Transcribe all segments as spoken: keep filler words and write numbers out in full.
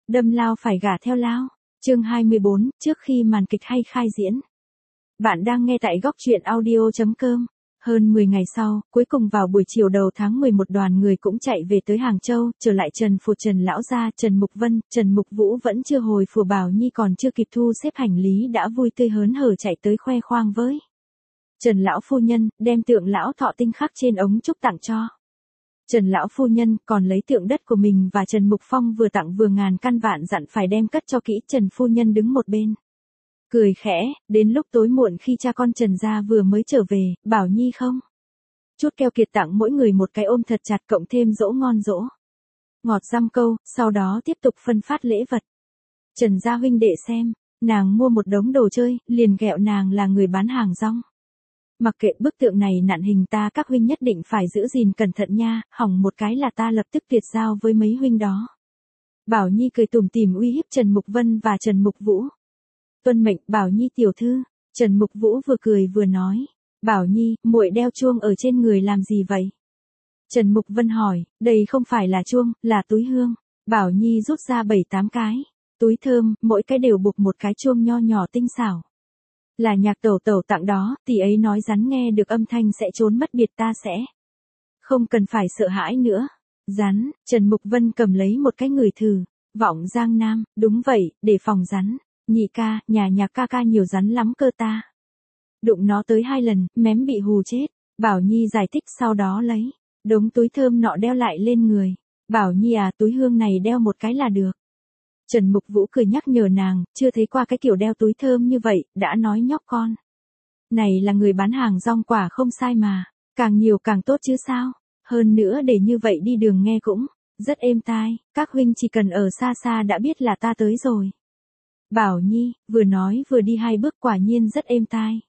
Đâm lao phải gả theo lao. Chương hai mươi bốn, trước khi màn kịch hay khai diễn. Bạn đang nghe tại góc truyện audio chấm com. Hơn mười ngày sau, cuối cùng vào buổi chiều đầu tháng mười một đoàn người cũng chạy về tới Hàng Châu, trở lại Trần Phủ Trần Lão gia, Trần Mục Vân, Trần Mục Vũ vẫn chưa hồi phủ. Bảo Nhi còn chưa kịp thu xếp hành lý đã vui tươi hớn hở chạy tới khoe khoang với Trần Lão phu nhân, đem tượng Lão Thọ tinh khắc trên ống trúc tặng cho Trần Lão phu nhân, còn lấy tượng đất của mình và Trần Mục Phong vừa tặng vừa ngàn căn vạn dặn phải đem cất cho kỹ. Trần phu nhân đứng một bên cười khẽ. Đến lúc tối muộn khi cha con Trần gia vừa mới trở về, Bảo Nhi không chút keo kiệt tặng mỗi người một cái ôm thật chặt, cộng thêm dỗ ngon dỗ ngọt dăm câu, sau đó tiếp tục phân phát lễ vật. Trần gia huynh đệ xem, nàng mua một đống đồ chơi, liền ghẹo nàng là người bán hàng rong. Mặc kệ bức tượng này nặn hình ta, các huynh nhất định phải giữ gìn cẩn thận nha, hỏng một cái là ta lập tức tuyệt giao với mấy huynh đó. Bảo Nhi cười tủm tỉm uy hiếp Trần Mục Vân và Trần Mục Vũ. Tuân mệnh, Bảo Nhi tiểu thư. Trần Mục Vũ vừa cười vừa nói. Bảo Nhi, muội đeo chuông ở trên người làm gì vậy? Trần Mục Vân hỏi. Đây không phải là chuông, là túi hương. Bảo Nhi rút ra bảy tám cái túi thơm, mỗi cái đều buộc một cái chuông nho nhỏ tinh xảo. Là Nhạc tẩu tẩu tặng đó, tỷ ấy nói rắn nghe được âm thanh sẽ trốn mất biệt, ta sẽ không cần phải sợ hãi nữa. Rắn. Trần Mục Vân cầm lấy một cái ngửi thử. Vọng Giang Nam, đúng vậy, để phòng rắn. Nhị ca, nhà Nhạc ca ca nhiều rắn lắm cơ ta. Đụng nó tới hai lần, mém bị hù chết. Bảo Nhi giải thích, sau đó lấy đống túi thơm nọ đeo lại lên người. Bảo Nhi à, túi hương này đeo một cái là được. Trần Mục Vũ cười nhắc nhở nàng, chưa thấy qua cái kiểu đeo túi thơm như vậy, đã nói nhóc con này là người bán hàng rong quả không sai mà, càng nhiều càng tốt chứ sao, hơn nữa để như vậy đi đường nghe cũng rất êm tai, các huynh chỉ cần ở xa xa đã biết là ta tới rồi. Bảo Nhi, vừa nói vừa đi hai bước, quả nhiên rất êm tai.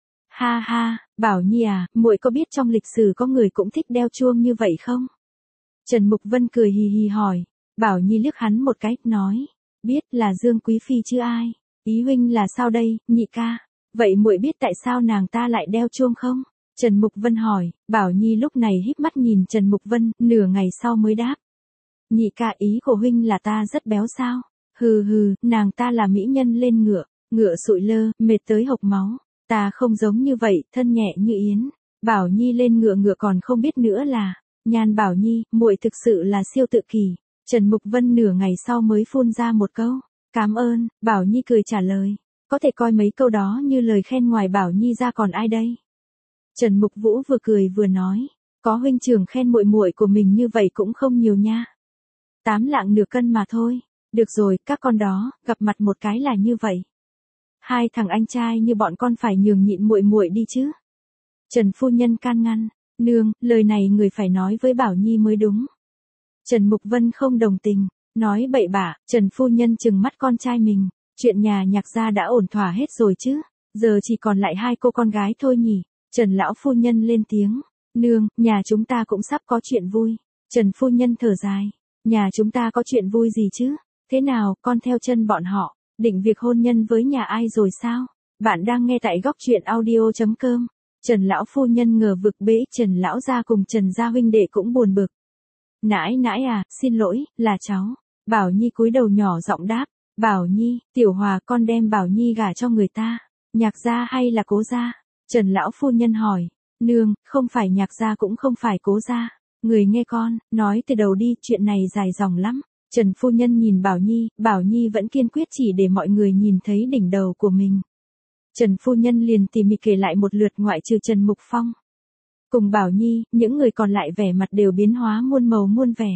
Ha ha, Bảo Nhi à, muội có biết trong lịch sử có người cũng thích đeo chuông như vậy không? Trần Mục Vân cười hì hì hỏi. Bảo Nhi liếc hắn một cái, nói. Biết, là Dương Quý Phi chứ ai. Ý huynh là sao đây, nhị ca? Vậy muội biết tại sao nàng ta lại đeo chuông không? Trần Mục Vân hỏi. Bảo Nhi lúc này híp mắt nhìn Trần Mục Vân, nửa ngày sau mới đáp. Nhị ca, ý của huynh là ta rất béo sao? Hừ hừ, nàng ta là mỹ nhân lên ngựa, ngựa sụi lơ, mệt tới hộc máu. Ta không giống như vậy, thân nhẹ như yến. Bảo Nhi lên ngựa ngựa còn không biết nữa là. Nhan Bảo Nhi, muội thực sự là siêu tự kỷ. Trần Mục Vân nửa ngày sau mới phun ra một câu. Cảm ơn. Bảo Nhi cười trả lời. Có thể coi mấy câu đó như lời khen, ngoài Bảo Nhi ra còn ai đây? Trần Mục Vũ vừa cười vừa nói. Có huynh trưởng khen muội muội của mình như vậy cũng không nhiều nha. Tám lạng nửa cân mà thôi. Được rồi, các con đó, gặp mặt một cái là như vậy. Hai thằng anh trai như bọn con phải nhường nhịn muội muội đi chứ. Trần phu nhân can ngăn. Nương, lời này người phải nói với Bảo Nhi mới đúng. Trần Mục Vân không đồng tình, nói bậy bạ. Trần phu nhân trừng mắt con trai mình. Chuyện nhà Nhạc gia đã ổn thỏa hết rồi chứ, giờ chỉ còn lại hai cô con gái thôi nhỉ. Trần lão phu nhân lên tiếng. Nương, nhà chúng ta cũng sắp có chuyện vui. Trần phu nhân thở dài. Nhà chúng ta có chuyện vui gì chứ? Thế nào, con theo chân bọn họ, định việc hôn nhân với nhà ai rồi sao? Bạn đang nghe tại góc truyện audio chấm com. Trần lão phu nhân ngờ vực bế, Trần lão gia cùng Trần gia huynh đệ cũng buồn bực. Nãi nãi à, xin lỗi, là cháu. Bảo Nhi cúi đầu nhỏ giọng đáp. Bảo Nhi, Tiểu Hòa, con đem Bảo Nhi gả cho người ta, Nhạc gia hay là Cố gia? Trần lão phu nhân hỏi. Nương, không phải Nhạc gia cũng không phải Cố gia. Người nghe con, nói từ đầu đi, chuyện này dài dòng lắm. Trần phu nhân nhìn Bảo Nhi, Bảo Nhi vẫn kiên quyết chỉ để mọi người nhìn thấy đỉnh đầu của mình. Trần phu nhân liền tỉ mỉ kể lại một lượt, ngoại trừ Trần Mục Phong cùng Bảo Nhi, những người còn lại vẻ mặt đều biến hóa muôn màu muôn vẻ.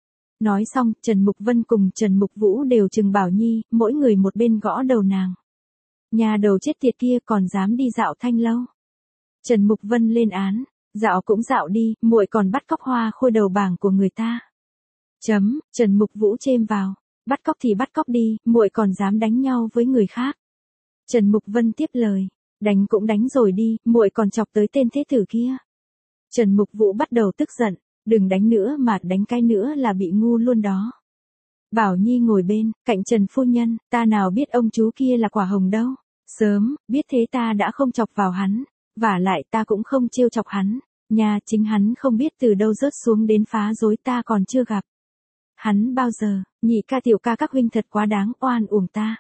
Nói xong, Trần Mục Vân cùng Trần Mục Vũ đều chừng Bảo Nhi, mỗi người một bên gõ đầu nàng. Nhà đầu chết tiệt kia còn dám đi dạo Thanh Lâu. Trần Mục Vân lên án. Dạo cũng dạo đi, muội còn bắt cóc hoa khôi đầu bảng của người ta. Chấm. Trần Mục Vũ chêm vào. Bắt cóc thì bắt cóc đi, muội còn dám đánh nhau với người khác. Trần Mục Vân tiếp lời. Đánh cũng đánh rồi đi, muội còn chọc tới tên thế tử kia. Trần Mục Vũ bắt đầu tức giận. Đừng đánh nữa mà, đánh cái nữa là bị ngu luôn đó. Bảo Nhi ngồi bên, cạnh Trần phu nhân, ta nào biết ông chú kia là quả hồng đâu. Sớm, biết thế ta đã không chọc vào hắn. Vả lại ta cũng không trêu chọc hắn. Nhà chính hắn không biết từ đâu rớt xuống đến phá rối ta còn chưa gặp. Hắn bao giờ, nhị ca tiểu ca các huynh thật quá đáng oan uổng ta.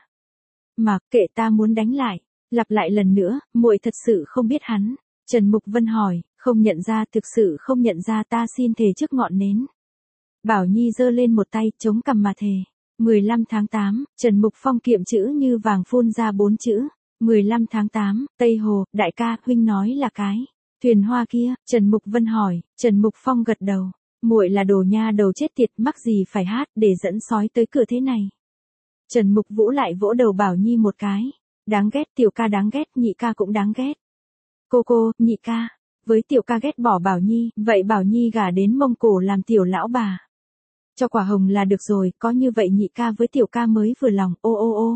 Mà kệ ta muốn đánh lại, lặp lại lần nữa, muội thật sự không biết hắn. Trần Mục Vân hỏi, không nhận ra thực sự không nhận ra ta xin thề trước ngọn nến. Bảo Nhi giơ lên một tay chống cằm mà thề. mười lăm tháng tám, Trần Mục Phong kiệm chữ như vàng phun ra bốn chữ. mười lăm tháng tám, Tây Hồ, đại ca, huynh nói là cái. Thuyền hoa kia, Trần Mục Vân hỏi, Trần Mục Phong gật đầu. Muội là đồ nha đầu chết tiệt mắc gì phải hát để dẫn sói tới cửa thế này. Trần Mục Vũ lại vỗ đầu Bảo Nhi một cái. Đáng ghét tiểu ca đáng ghét nhị ca cũng đáng ghét. Cô cô, nhị ca. Với tiểu ca ghét bỏ Bảo Nhi, vậy Bảo Nhi gả đến Mông Cổ làm tiểu lão bà. Cho quả hồng là được rồi, có như vậy nhị ca với tiểu ca mới vừa lòng, ô ô ô.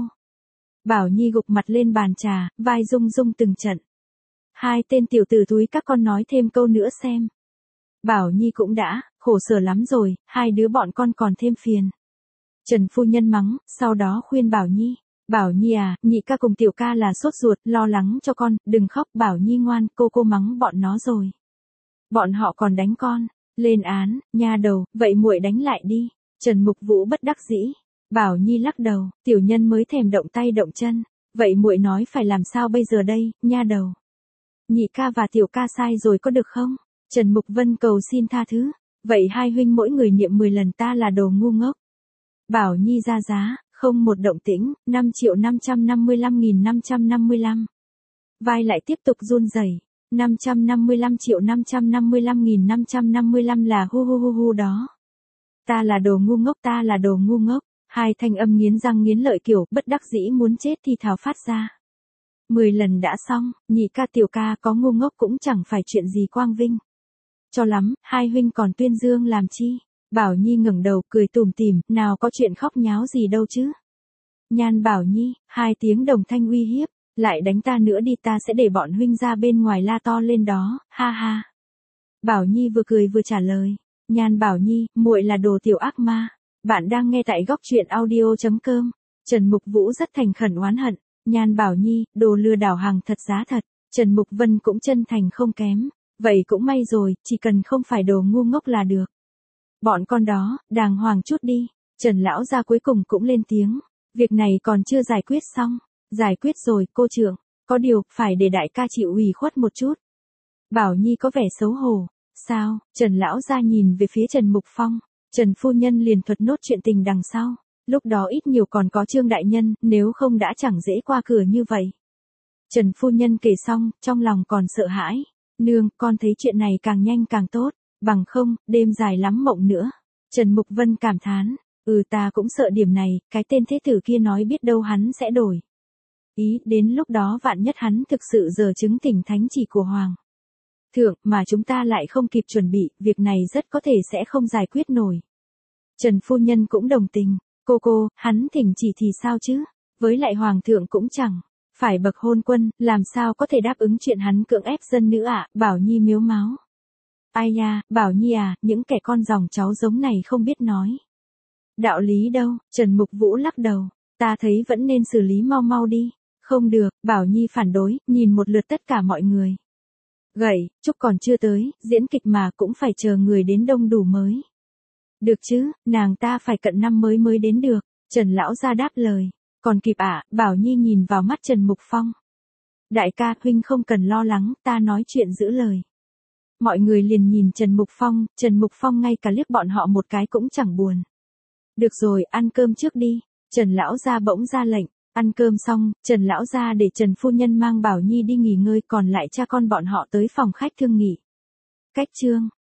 Bảo Nhi gục mặt lên bàn trà, vai rung rung từng trận. Hai tên tiểu tử túi các con nói thêm câu nữa xem. Bảo Nhi cũng đã, khổ sở lắm rồi, hai đứa bọn con còn thêm phiền. Trần phu nhân mắng, sau đó khuyên Bảo Nhi. Bảo Nhi à, nhị ca cùng tiểu ca là sốt ruột, lo lắng cho con, đừng khóc. Bảo Nhi ngoan, cô cô mắng bọn nó rồi. Bọn họ còn đánh con. Lên án, nha đầu, vậy muội đánh lại đi. Trần Mục Vũ bất đắc dĩ. Bảo Nhi lắc đầu, tiểu nhân mới thèm động tay động chân. Vậy muội nói phải làm sao bây giờ đây, nha đầu. Nhị ca và tiểu ca sai rồi có được không? Trần Mục Vân cầu xin tha thứ. Vậy hai huynh mỗi người niệm mười lần ta là đồ ngu ngốc. Bảo Nhi ra giá, không một động tĩnh, năm triệu năm trăm năm mươi lăm nghìn năm trăm năm mươi lăm. Vai lại tiếp tục run rẩy. năm trăm năm mươi lăm triệu năm trăm năm mươi lăm nghìn năm trăm năm mươi lăm là hu hu hu hu đó. Ta là đồ ngu ngốc, ta là đồ ngu ngốc. Hai thanh âm nghiến răng nghiến lợi kiểu bất đắc dĩ muốn chết thì thào phát ra. Mười lần đã xong, nhị ca tiểu ca có ngu ngốc cũng chẳng phải chuyện gì quang vinh. Cho lắm, hai huynh còn tuyên dương làm chi? Bảo Nhi ngẩng đầu cười tủm tỉm, nào có chuyện khóc nháo gì đâu chứ. Nhan Bảo Nhi, hai tiếng đồng thanh uy hiếp, lại đánh ta nữa đi ta sẽ để bọn huynh ra bên ngoài la to lên đó, ha ha. Bảo Nhi vừa cười vừa trả lời, Nhan Bảo Nhi, muội là đồ tiểu ác ma. Bạn đang nghe tại góc truyện audio chấm com. Trần Mục Vũ rất thành khẩn oán hận, Nhan Bảo Nhi, đồ lừa đảo hàng thật giá thật. Trần Mục Vân cũng chân thành không kém, vậy cũng may rồi, chỉ cần không phải đồ ngu ngốc là được. Bọn con đó, đàng hoàng chút đi. Trần lão gia cuối cùng cũng lên tiếng, việc này còn chưa giải quyết xong. Giải quyết rồi, cô trưởng, có điều, phải để đại ca chịu ủy khuất một chút. Bảo Nhi có vẻ xấu hổ. Sao? Trần lão gia nhìn về phía Trần Mục Phong. Trần phu nhân liền thuật nốt chuyện tình đằng sau. Lúc đó ít nhiều còn có Trương đại nhân, nếu không đã chẳng dễ qua cửa như vậy. Trần phu nhân kể xong, trong lòng còn sợ hãi. Nương, con thấy chuyện này càng nhanh càng tốt, bằng không, đêm dài lắm mộng nữa. Trần Mục Vân cảm thán, ừ ta cũng sợ điểm này, cái tên thế tử kia nói biết đâu hắn sẽ đổi. Ý, đến lúc đó vạn nhất hắn thực sự giở chứng tỉnh thánh chỉ của Hoàng thượng mà chúng ta lại không kịp chuẩn bị, việc này rất có thể sẽ không giải quyết nổi. Trần phu nhân cũng đồng tình, cô cô, hắn thỉnh chỉ thì sao chứ, với lại Hoàng thượng cũng chẳng phải bậc hôn quân, làm sao có thể đáp ứng chuyện hắn cưỡng ép dân nữ ạ, à? Bảo Nhi miếu máu. Ai nha, Bảo Nhi à, những kẻ con dòng cháu giống này không biết nói đạo lý đâu. Trần Mục Vũ lắc đầu, ta thấy vẫn nên xử lý mau mau đi. Không được, Bảo Nhi phản đối, nhìn một lượt tất cả mọi người. Gậy, Trúc còn chưa tới, diễn kịch mà cũng phải chờ người đến đông đủ mới. Được chứ, nàng ta phải cận năm mới mới đến được. Trần lão gia đáp lời. Còn kịp ạ, à? Bảo Nhi nhìn vào mắt Trần Mục Phong. Đại ca, huynh không cần lo lắng, ta nói chuyện giữ lời. Mọi người liền nhìn Trần Mục Phong, Trần Mục Phong ngay cả liếc bọn họ một cái cũng chẳng buồn. Được rồi, ăn cơm trước đi. Trần lão gia bỗng ra lệnh. Ăn cơm xong, Trần lão gia để Trần phu nhân mang Bảo Nhi đi nghỉ ngơi, còn lại cha con bọn họ tới phòng khách thương nghỉ. Cách chương